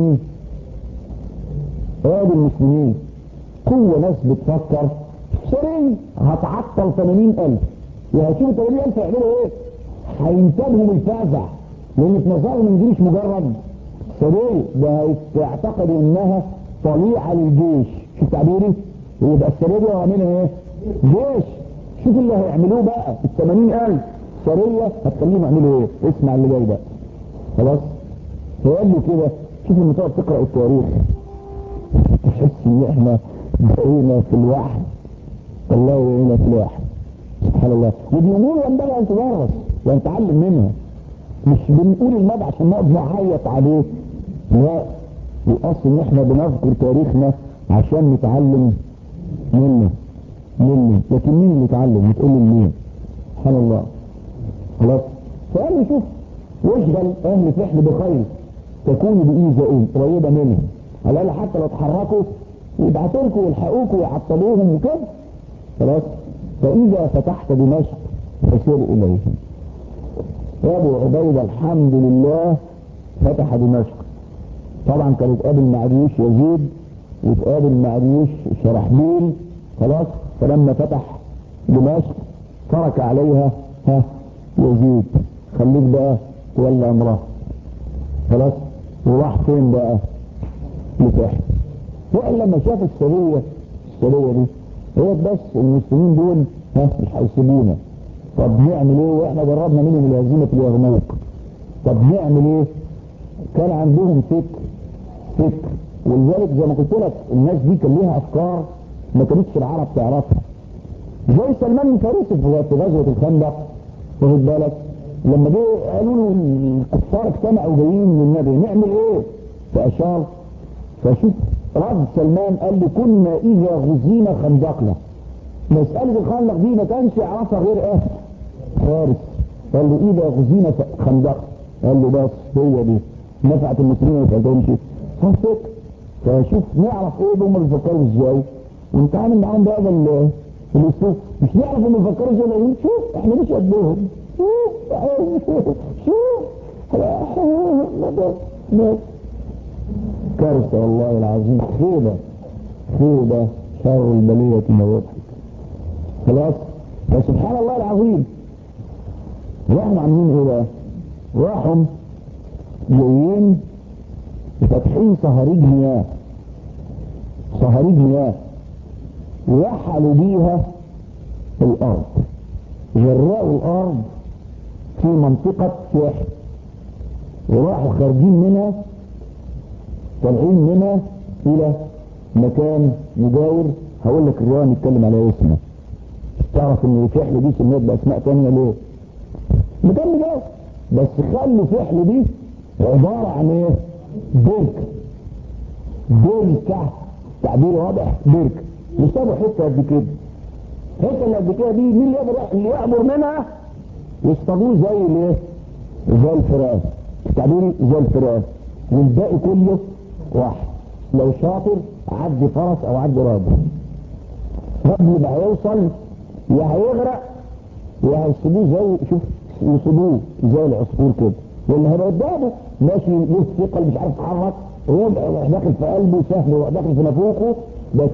المسلمين قوة ناس بتفكر سرية هتعطل 80,000 وهتشوف 80,000 يعملوا ايه؟ هينتابهم الفزع، لان في نظرهم ان دي مش مجرد سريه، ده هيعتقدوا انها طليعه للجيش. شوف تعبيري؟ يبقى السريه دي هيعملها ايه؟ جيش. شوف اللي هيعملوه بقى ال 80,000 سريه هتخليهم يعملوا ايه؟ اسمع اللي جاي بقى. خلاص؟ فقال له كده، شوف لما تقعد تقرا التواريخ تحس ان احنا بقينا في الوحي. الله يعيننا في الوحي. سبحان الله. ودي امور ينبغي ان تدرس ونتعلم منها. مش بنقول المدى عشان نقعد نعيط عليه، لا، الاصل ان احنا بنذكر تاريخنا عشان نتعلم منه. لكن مين اللي يتعلم؟ وتقول لي مين؟ سبحان الله. خلاص. فقال لي شوف، واشغل اهل فحل بخير تكونوا بايذائهم قريبه منهم، على الاقل حتى لو اتحركوا يبعتوا لكم ويلحقوكم ويعطلوهم وكده. خلاص. فاذا فتحت دمشق فسير اليهم. ابو عبيده الحمد لله فتح دمشق. طبعا كان يتقابل مع جيوش يزيد ويتقابل مع جيوش شرحبيل. خلاص. فلما فتح دمشق ترك عليها يزيد، خليك بقى تولى امرها. خلاص. وراح فين بقى؟ لفحل. فحل لما شاف السريه دي هو بس المسلمين دول مش هيسيبونا. طب نعمل ايه واحنا جربنا منهم الهزيمه في اليرموك؟ طب نعمل ايه؟ كان عندهم فكر، ولذلك زي ما قلت لك الناس دي كان ليها افكار ما كانتش العرب تعرفها. زي سلمان الفارسي في غزوه الخندق، واخد بالك؟ لما جه قالوا له الكفار اجتمعوا جايين للنبي نعمل ايه؟ فاشار. فشوف رد سلمان، قال له كنا اذا غزينا خندقنا. مساله الخندق دي ما كانش يعرفها غير اهل فارس. قال له اذا غزينا خندق، قال له بس هي دي نفعت المسلمين وما نفعتهمش. ففكر. فشوف نعرف ايه هم بيفكروا ازاي ونتعامل معاهم بهذا الاسلوب. مش نعرف هم بيفكروا ازاي، شوف احنا مش قدهم. شوف كارثه والله العظيم. خيبه شر البليه موت. خلاص. فسبحان الله العظيم راحوا عاملين ايه بقى؟ راحوا جايين فاتحين صهاريج مياه ويحلوا بيها الارض، غرقوا الارض في منطقة فحل، وراحوا خارجين منها طالعين منها الى مكان مجاور. هقول لك الرواية نتكلم عليها اسمه. تعرف ان فحل دي سميت باسماء تانية ليه؟ مكان مجاور، بس خلوا فحل دي عبارة عن ايه؟ بركة. تعبير واضح، بركة. يسابوا حتة قد كده. الحتة اللي قد كده دي مين اللي يعبر منها يصطادوه زي الايه؟ زي الفراس. تعبيري زي الفراس، والباقي كله واحد. لو شاطر عدي فرس او عدي راجل يبقى هيوصل يا هيغرق يا هيسيبوه زي شوف يصيبوه زي العصفور كده، واللي هيبقى قدامه ماشي له ثقل مش عارف يتحرك ويبقى داخل في قلبه سهل وداخل في نافوخه. بقت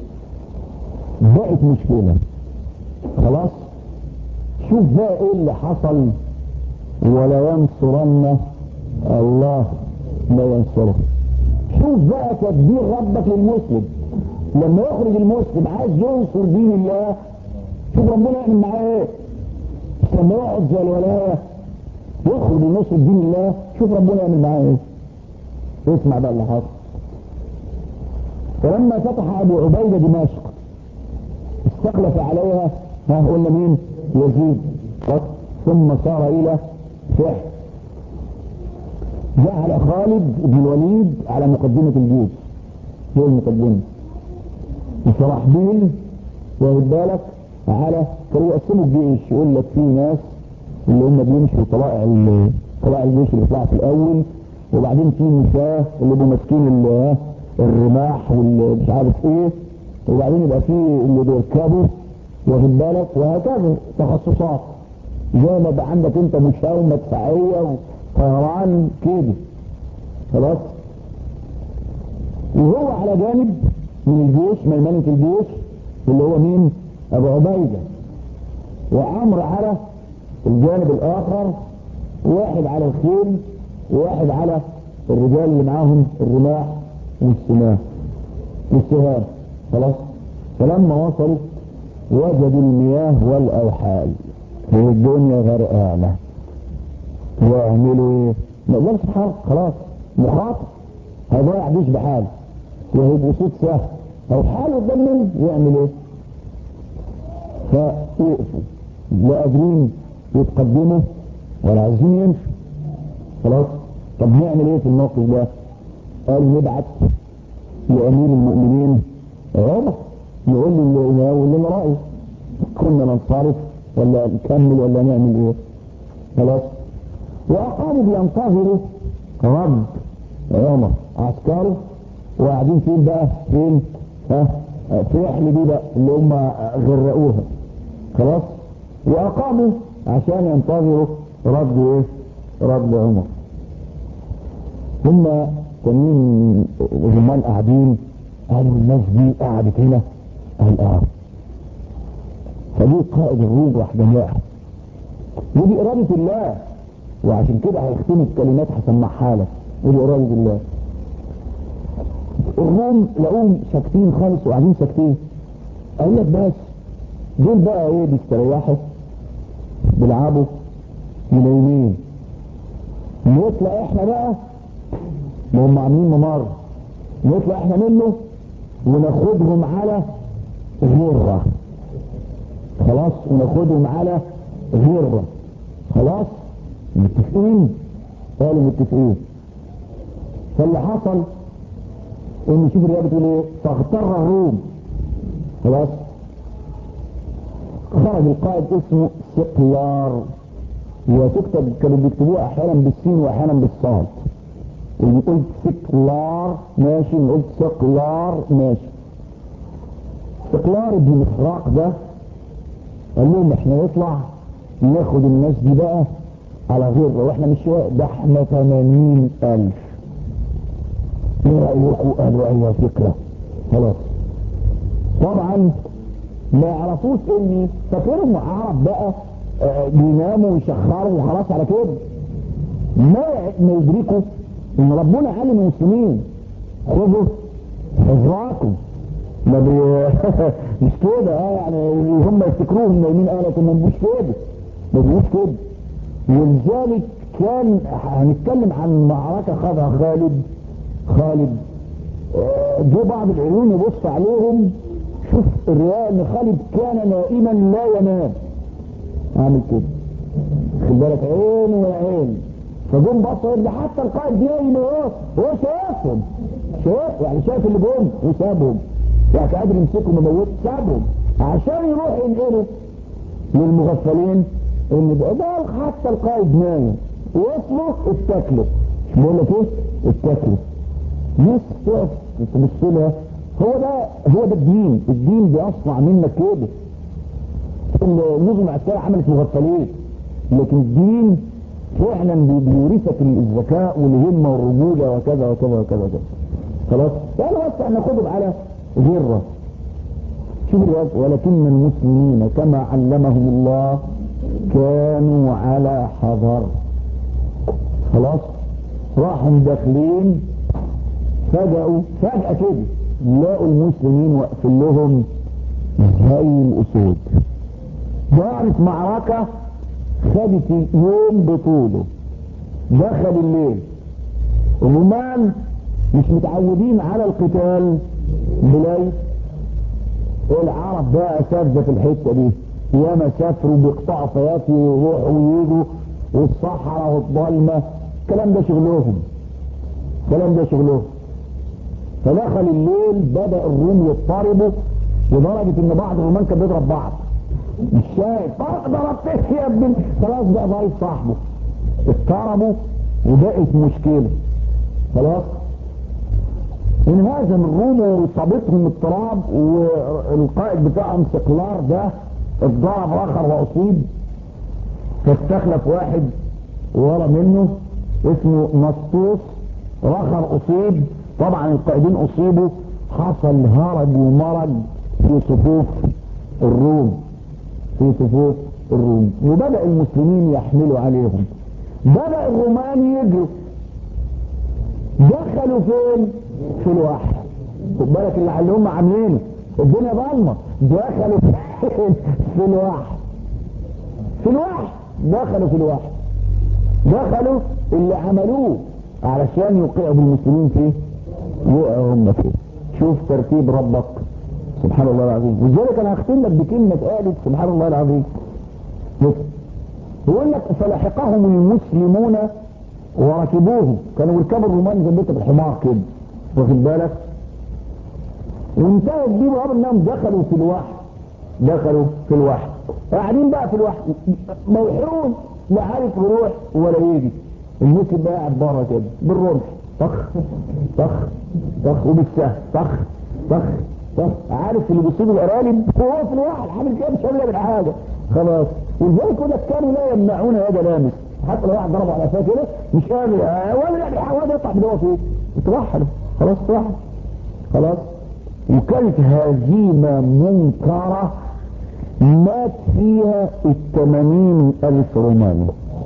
مشكله. خلاص. شوف بقى ايه اللي حصل. ولا ينصرن الله لا ينصره. شوف بقى تدبير ربك للمسلم لما يخرج المسلم عايز ينصر دين الله. شوف ربنا يعمل معاه ايه لما يقعد زي الولايه يخرج ينصر دين الله. شوف ربنا يعمل معاه ايه. اسمع بقى اللي حصل. فلما فتح ابو عبيده دمشق استخلف عليها قلنا مين؟ يزيد. ثم صار الى فحل. جعل خالد بن الوليد على مقدمة الجيش. هي المقدمة. وشرحبيل واخد بالك على كانوا يقسموا الجيش. يقول لك في ناس اللي هم بيمشوا طلائع الجيش اللي بيطلعوا في الاول، وبعدين في نساء اللي بيبقوا ماسكين الرماح واللي مش عارف ايه، وبعدين يبقى في اللي بيركبوا واخد بالك، وهكذا تخصصات. زي ما بقى عندك انت مشاة مدفعية وطيران كده. خلاص. وهو على جانب من الجيش ميمنة الجيش اللي هو مين؟ ابو عبيدة. وعمر على الجانب الاخر واحد على الخيل وواحد على الرجال اللي معاهم الرماح والسهام. خلاص. فلما وصلوا وجدوا المياه والاوحال في الدنيا غرقانه، يعملوا ايه؟ ما يقدرش يتحرك، خلاص مخاطر، هيضيع جيش بحاله وهيبقوا صوت سهل او حاله قدام منه، يعمل ايه؟ فوقفوا لا قادرين يتقدموا ولا عايزين يمشوا. خلاص. طب نعمل ايه في الموقف ده؟ قال نبعت لامير المؤمنين عمر يقول لنا رايه، كنا ننصرف ولا نكمل ولا نعمل ايه؟ خلاص. واقاموا بينتظروا رد عمر عسكره، وقاعدين فين بقى؟ فين؟ في احل دي بقى اللي هم غرقوها. خلاص. واقاموا عشان ينتظروا رد ايه؟ رد عمر. هم كانين زمان قاعدين، قالوا الناس دي قعدت هنا، قال فدي قائد الروم راح جماعه، ودي اراده الله، وعشان كده هيختموا الكلمات هسمعها لك، ودي اراده الله. الروم لقوهم ساكتين خالص وقاعدين ساكتين، قال لك بس دول بقى ايه؟ بيستريحوا بيلعبوا منايمين، نطلع احنا بقى، ما هم عاملين ممر، نطلع احنا منه وناخدهم على غره. خلاص. وناخدهم على غره. خلاص. متفقين؟ قالوا متفقين. فاللي حصل ان شوف الروايه بتقول ايه؟ فاغتر الروم. خلاص. خرج القائد اسمه سقلار، وتكتب كانوا بيكتبوها احيانا بالسين واحيانا بالصاد، اللي قلت سقلار ماشي، اللي قلت سقلار ماشي. سقلار ابن مخراق ده قال لهم احنا نطلع ناخد الناس دي بقى على غيره، واحنا مش ده احنا 80,000. ايه رايكم؟ قالوا ايوه فكره. خلاص. طبعا ما يعرفوش اني فاكرهم عرب بقى بيناموا ويشخروا وخلاص على كده، ما يدركوا ان ربنا قال للمسلمين خذوا حذركم. ما مش كده يعني هم يفتكروهم نايمين، لكن ما بيقولوش كده، ما بيقولوش كده. ولذلك كان هنتكلم عن معركه خاضها خالد جه بعض العيون يبص عليهم، شوف الروايه ان خالد كان نائما لا ينام، عامل كده، خد بالك، عين وعين. فجم بصوا اللي حتى القائد نايم اهو، هو شايفهم، شايف يعني شايف اللي جم وسابهم، يعني قادر يمسكهم وموت، سابهم عشان يروح ينقلوا للمغفلين ان ده حتى القائد نايم. وصلوا اتاكلوا، مش بقول لك ايه؟ اتاكلوا. ناس تقف تبص لها، هو ده الدين بيصنع منك كده. النظم العسكريه عملت مغفلين، لكن الدين فعلا بيورثك الذكاء والهمه والرجوله وكذا وكذا وكذا وكذا. خلاص. قالوا بس احنا ناخدهم على غره. شوف الوقت، ولكن المسلمين كما علمهم الله كانوا على حذر. خلاص. راحوا داخلين، فجأة كده لقوا المسلمين واقفين لهم زي الاسود. دارت معركة خدت يوم بطوله، دخل الليل. الرومان مش متعودين على القتال بليل، العرب بقى اساتذه في الحته دي، ياما سافروا بيقطعوا فياتي ويروحوا ويجوا، والصحراء والضلمه، الكلام ده شغلهم. فدخل الليل بدا الروم يضطربوا، لدرجه ان بعض الرومان كان بيضرب بعض، مش شايف ضربتك يا ابني، خلاص بقى ضايف صاحبه. اضطربوا وبقت مشكله. خلاص. انهزم الروم وصابتهم اضطراب، والقائد بتاعهم سقلار ده اتضرب اخر واصيب، فاستخلف واحد ورا منه اسمه نسطوس، رخر اصيب. طبعا القائدين اصيبوا، حصل هرج ومرج في صفوف الروم، الروم، وبدأ المسلمين يحملوا عليهم. بدأ الرومان يجروا، دخلوا فين؟ في الوحي. خد بالك اللي هم عاملينه الدنيا ضلمه، دخلوا فين؟ في الوحي. في الوحي دخلوا في الوحي، دخلوا اللي عملوه علشان يوقعوا بالمسلمين فيه وقعوا هم فيه. شوف ترتيب ربك سبحان الله العظيم. ولذلك انا هختم لك بكلمه قالت سبحان الله العظيم. يقول لك فلحقهم المسلمون وركبوهم، كانوا يركبوا الرومان زي بيت الحمار كده، واخد بالك؟ وانتهت بيهم امر انهم دخلوا في الوحي، دخلوا في الوحي، قاعدين بقى في الوحي موحون، لا عارف يروح ولا يجي. المسلم بقى قاعد بره كده بالرمح، طخ طخ طخ، وبالسهم طخ طخ طخ، عارف اللي بيصيب الارانب وهو في الوحي عامل كده مش هيعمل حاجه خلاص. ولذلك يقول لك كانوا لا يمنعون يد لامس، حتى لو واحد ضربه على قفاه كده مش قادر ولا يعني حاول يطلع بدوه فيه يتوحد خلاص، توحد خلاص. وكانت هزيمه منكره مات فيها 80,000 روماني،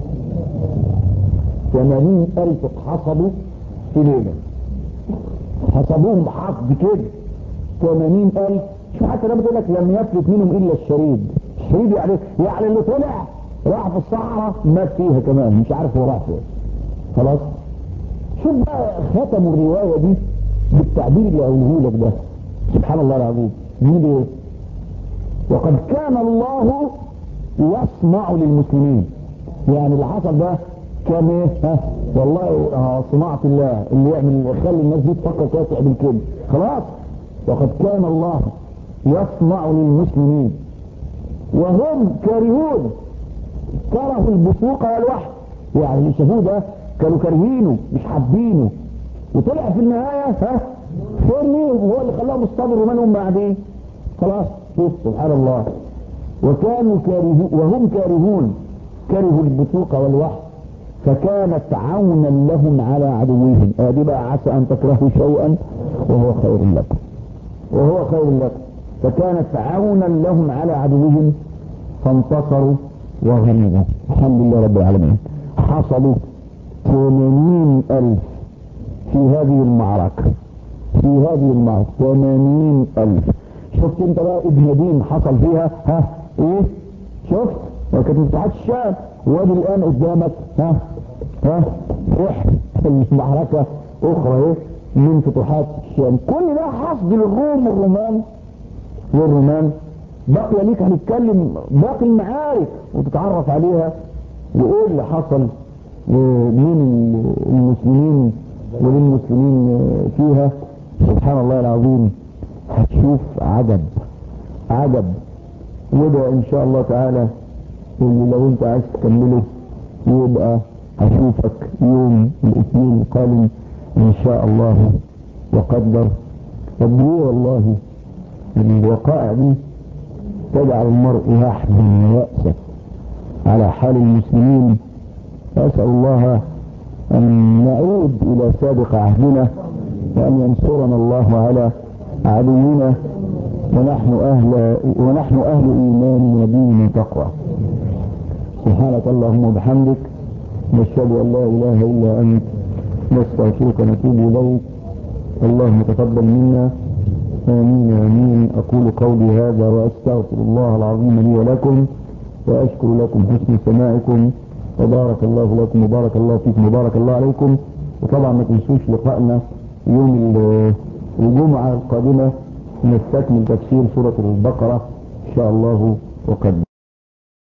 80,000 اتحصدوا في ليله، حسبوهم حصد كده 80,000. شو حتى لما بتقول لك لم يفلت منهم الا الشريد. الشريد يعني اللي طلع راح في الصحراء مات فيها كمان مش عارف هو راح فين خلاص. شوف بقى ختموا الروايه دي بالتعبير اللي قوله لك ده سبحان الله العظيم. مين ايه؟ وقد كان الله يصنع للمسلمين، يعني اللي حصل ده كان ايه؟ والله صناعة الله اللي يعمل يخلي الناس دي تفكر كده تعمل كده خلاص. وقد كان الله يصنع للمسلمين وهم كارهون، كرهوا البسوق والوحي، يعني اللي شافوه ده كانوا كارهينه مش حابينه، وطلع في النهاية خير ليهم، وهو اللي خلاهم يصطادوا الرومان وهم قاعدين خلاص. شوف سبحان الله. وكانوا كارهون وهم كارهون، كرهوا البسوق والوحي فكانت عونا لهم على عدوهم. ادي بقى عسى ان تكرهوا شيئا وهو خير لكم، وهو خير لكم، فكانت عونا لهم على عدوهم فانتصروا وغلبوا. الحمد لله رب العالمين. حصلوا 80,000 في هذه المعركة، في هذه المعركة 80,000. شفت انت بقى ابن دين حصل فيها ايه؟ شفت؟ وكانت فتوحات الشام، وادي الان قدامك روح المعركة اخرى ايه من فتوحات الشام. كل ده حصد للروم والرومان. بقي ليك هنتكلم باقي المعارك وتتعرف عليها وايه اللي حصل من المسلمين وللمسلمين فيها. سبحان الله العظيم. هتشوف عجب عجب. وده ان شاء الله تعالى اللي لو انت عايز تكمله يبقى اشوفك يوم الاثنين القادم ان شاء الله وقدر. قدروا والله الوقائع دي تجعل المرء يحزن ويأسف على حال المسلمين. أسأل الله أن نعود إلى سابق عهدنا وأن ينصرنا الله على عدونا ونحن أهل إيمان ودين وتقوى. سبحانك اللهم وبحمدك نشهد أن لا إله إلا أنت نستغفرك ونتوب إليك. اللهم تقبل منا آمين آمين. أقول قولي هذا وأستغفر الله العظيم لي ولكم وأشكر لكم حسن سماعكم وبارك الله لكم وبارك الله فيكم وبارك الله عليكم. وطبعا ما تنسوش لقائنا يوم الجمعة القادمة نستكمل تفسير سورة البقرة إن شاء الله وقدر.